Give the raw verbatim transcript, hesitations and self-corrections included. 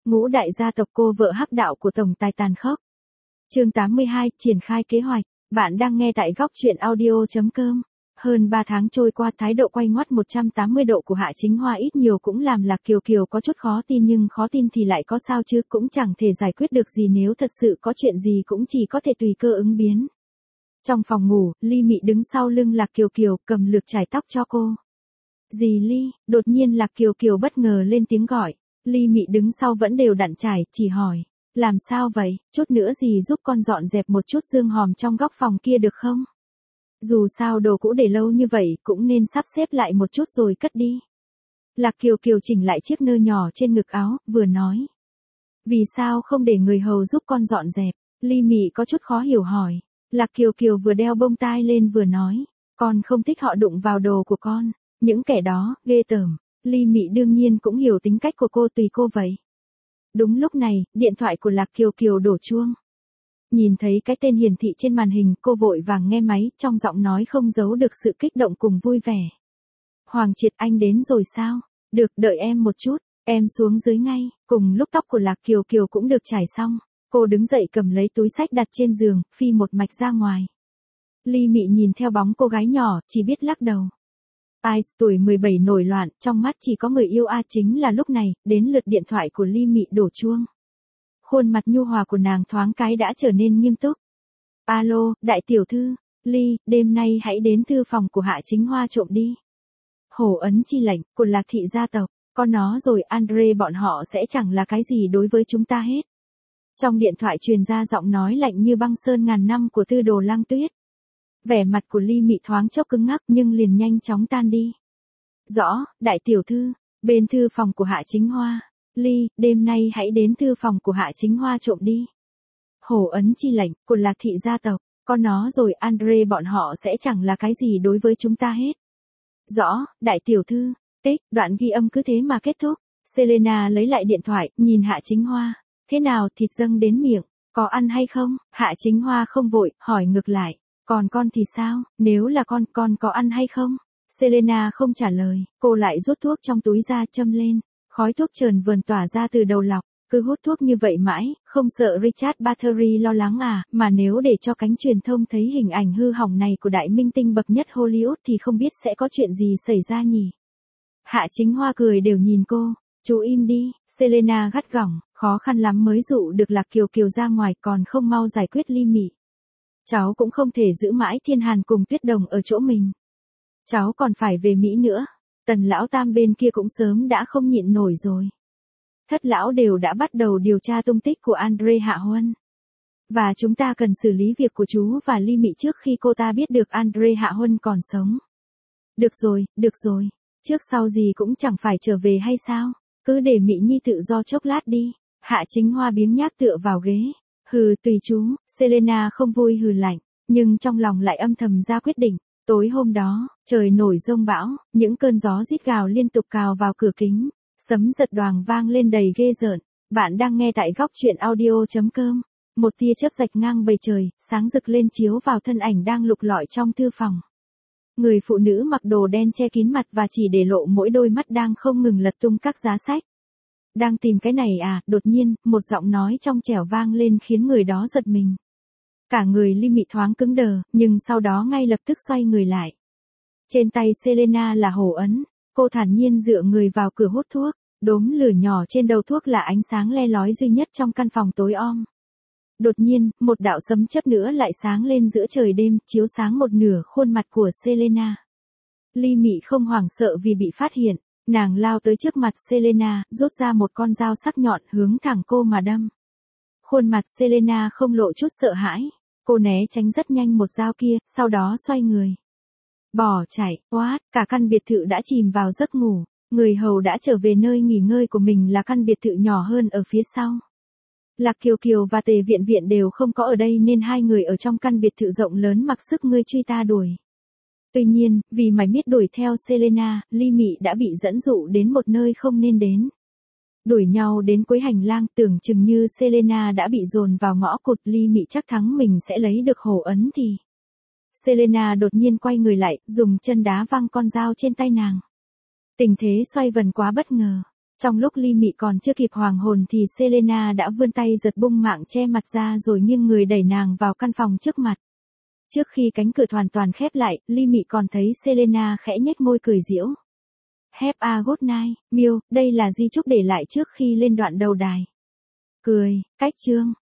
Ngũ đại gia tộc cô vợ hắc đạo của tổng tài tàn khốc. Chương tám mươi hai, triển khai kế hoạch. Bạn đang nghe tại góc truyện audio chấm com. Hơn ba tháng trôi qua, thái độ quay ngoắt một trăm tám mươi độ của Hạ Chính Hoa ít nhiều cũng làm Lạc Kiều Kiều có chút khó tin, nhưng khó tin thì lại có sao chứ, cũng chẳng thể giải quyết được gì, nếu thật sự có chuyện gì cũng chỉ có thể tùy cơ ứng biến. Trong phòng ngủ, Ly Mị đứng sau lưng Lạc Kiều Kiều, cầm lược chải tóc cho cô. Dì Ly, đột nhiên Lạc Kiều Kiều bất ngờ lên tiếng gọi. Ly Mị đứng sau vẫn đều đặn chải, chỉ hỏi, làm sao vậy, chút nữa dì giúp con dọn dẹp một chút dương hòm trong góc phòng kia được không? Dù sao đồ cũ để lâu như vậy cũng nên sắp xếp lại một chút rồi cất đi. Lạc Kiều Kiều chỉnh lại chiếc nơ nhỏ trên ngực áo, vừa nói. Vì sao không để người hầu giúp con dọn dẹp? Ly Mị có chút khó hiểu hỏi. Lạc Kiều Kiều vừa đeo bông tai lên vừa nói. Con không thích họ đụng vào đồ của con. Những kẻ đó, ghê tởm. Ly Mị đương nhiên cũng hiểu tính cách của cô, tùy cô vậy. Đúng lúc này, điện thoại của Lạc Kiều Kiều đổ chuông. Nhìn thấy cái tên hiển thị trên màn hình, cô vội vàng nghe máy, trong giọng nói không giấu được sự kích động cùng vui vẻ. Hoàng Triệt, anh đến rồi sao? Được, đợi em một chút, em xuống dưới ngay. Cùng lúc tóc của Lạc Kiều Kiều cũng được trải xong, cô đứng dậy cầm lấy túi xách đặt trên giường, phi một mạch ra ngoài. Ly Mị nhìn theo bóng cô gái nhỏ, chỉ biết lắc đầu. Ice, tuổi mười bảy nổi loạn, trong mắt chỉ có người yêu a. Chính là lúc này, đến lượt điện thoại của Ly Mị đổ chuông. Khuôn mặt nhu hòa của nàng thoáng cái đã trở nên nghiêm túc. Alo, đại tiểu thư, Ly, đêm nay hãy đến thư phòng của Hạ Chính Hoa trộm đi. Hổ ấn chi lệnh, của Lạc thị gia tộc, có nó rồi Andre bọn họ sẽ chẳng là cái gì đối với chúng ta hết. Trong điện thoại truyền ra giọng nói lạnh như băng sơn ngàn năm của Tư Đồ Lang Tuyết. Vẻ mặt của Ly Mị thoáng chốc cứng ngắc nhưng liền nhanh chóng tan đi. Rõ, đại tiểu thư, bên thư phòng của Hạ Chính Hoa. Ly, đêm nay hãy đến thư phòng của Hạ Chính Hoa trộm đi. Hổ ấn chi lệnh, của Lạc thị gia tộc, có nó rồi Andre bọn họ sẽ chẳng là cái gì đối với chúng ta hết. Rõ, đại tiểu thư. Tích, đoạn ghi âm cứ thế mà kết thúc. Selena lấy lại điện thoại, nhìn Hạ Chính Hoa. Thế nào, thịt dâng đến miệng, có ăn hay không? Hạ Chính Hoa không vội, hỏi ngược lại. Còn con thì sao, nếu là con, con có ăn hay không? Selena không trả lời, cô lại rút thuốc trong túi ra châm lên. Khói thuốc chờn vờn tỏa ra từ đầu lọc, cứ hút thuốc như vậy mãi, không sợ Richard Battery lo lắng à, mà nếu để cho cánh truyền thông thấy hình ảnh hư hỏng này của đại minh tinh bậc nhất Hollywood thì không biết sẽ có chuyện gì xảy ra nhỉ? Hạ Chính Hoa cười đều nhìn cô, chú im đi, Selena gắt gỏng, khó khăn lắm mới dụ được Lạc Kiều Kiều ra ngoài, còn không mau giải quyết Ly Mị. Cháu cũng không thể giữ mãi Thiên Hàn cùng Tuyết Đồng ở chỗ mình. Cháu còn phải về Mỹ nữa. Tần lão tam bên kia cũng sớm đã không nhịn nổi rồi. Thất lão đều đã bắt đầu điều tra tung tích của Andre Hạ Huân. Và chúng ta cần xử lý việc của chú và Ly Mị trước khi cô ta biết được Andre Hạ Huân còn sống. Được rồi, được rồi. Trước sau gì cũng chẳng phải trở về hay sao? Cứ để Mị Nhi tự do chốc lát đi. Hạ Chính Hoa biếng nhác tựa vào ghế. Hừ, tùy chú. Selena không vui hừ lạnh, nhưng trong lòng lại âm thầm ra quyết định. Tối hôm đó, trời nổi giông bão, những cơn gió rít gào liên tục cào vào cửa kính, sấm giật đoàng vang lên đầy ghê rợn. Bạn đang nghe tại góc truyện audio chấm com. Một tia chớp rạch ngang bầu trời, sáng rực lên chiếu vào thân ảnh đang lục lọi trong thư phòng. Người phụ nữ mặc đồ đen che kín mặt và chỉ để lộ mỗi đôi mắt đang không ngừng lật tung các giá sách. Đang tìm cái này à? Đột nhiên, một giọng nói trong trẻo vang lên khiến người đó giật mình. Cả người Ly Mị thoáng cứng đờ, nhưng sau đó ngay lập tức xoay người lại. Trên tay Selena là hổ ấn, cô thản nhiên dựa người vào cửa hút thuốc, đốm lửa nhỏ trên đầu thuốc là ánh sáng le lói duy nhất trong căn phòng tối om. Đột nhiên, một đạo sấm chớp nữa lại sáng lên giữa trời đêm, chiếu sáng một nửa khuôn mặt của Selena. Ly Mị không hoảng sợ vì bị phát hiện, nàng lao tới trước mặt Selena, rút ra một con dao sắc nhọn hướng thẳng cô mà đâm. Khuôn mặt Selena không lộ chút sợ hãi. Cô né tránh rất nhanh một dao kia, sau đó xoay người. Bỏ chạy, what, cả căn biệt thự đã chìm vào giấc ngủ, người hầu đã trở về nơi nghỉ ngơi của mình là căn biệt thự nhỏ hơn ở phía sau. Lạc Kiều Kiều và Tề Viện Viện đều không có ở đây nên hai người ở trong căn biệt thự rộng lớn mặc sức ngươi truy ta đuổi. Tuy nhiên, vì mải miết đuổi theo Selena, Ly Mị đã bị dẫn dụ đến một nơi không nên đến. Đuổi nhau đến cuối hành lang, tưởng chừng như Selena đã bị dồn vào ngõ cụt, Ly Mị chắc thắng mình sẽ lấy được hổ ấn thì. Selena đột nhiên quay người lại, dùng chân đá văng con dao trên tay nàng. Tình thế xoay vần quá bất ngờ. Trong lúc Ly Mị còn chưa kịp hoàng hồn thì Selena đã vươn tay giật bung mạng che mặt ra rồi nghiêng người đẩy nàng vào căn phòng trước mặt. Trước khi cánh cửa hoàn toàn khép lại, Ly Mị còn thấy Selena khẽ nhếch môi cười giễu. Have a good night, Miu, đây là di chúc để lại trước khi lên đoạn đầu đài. Cười, cách chương.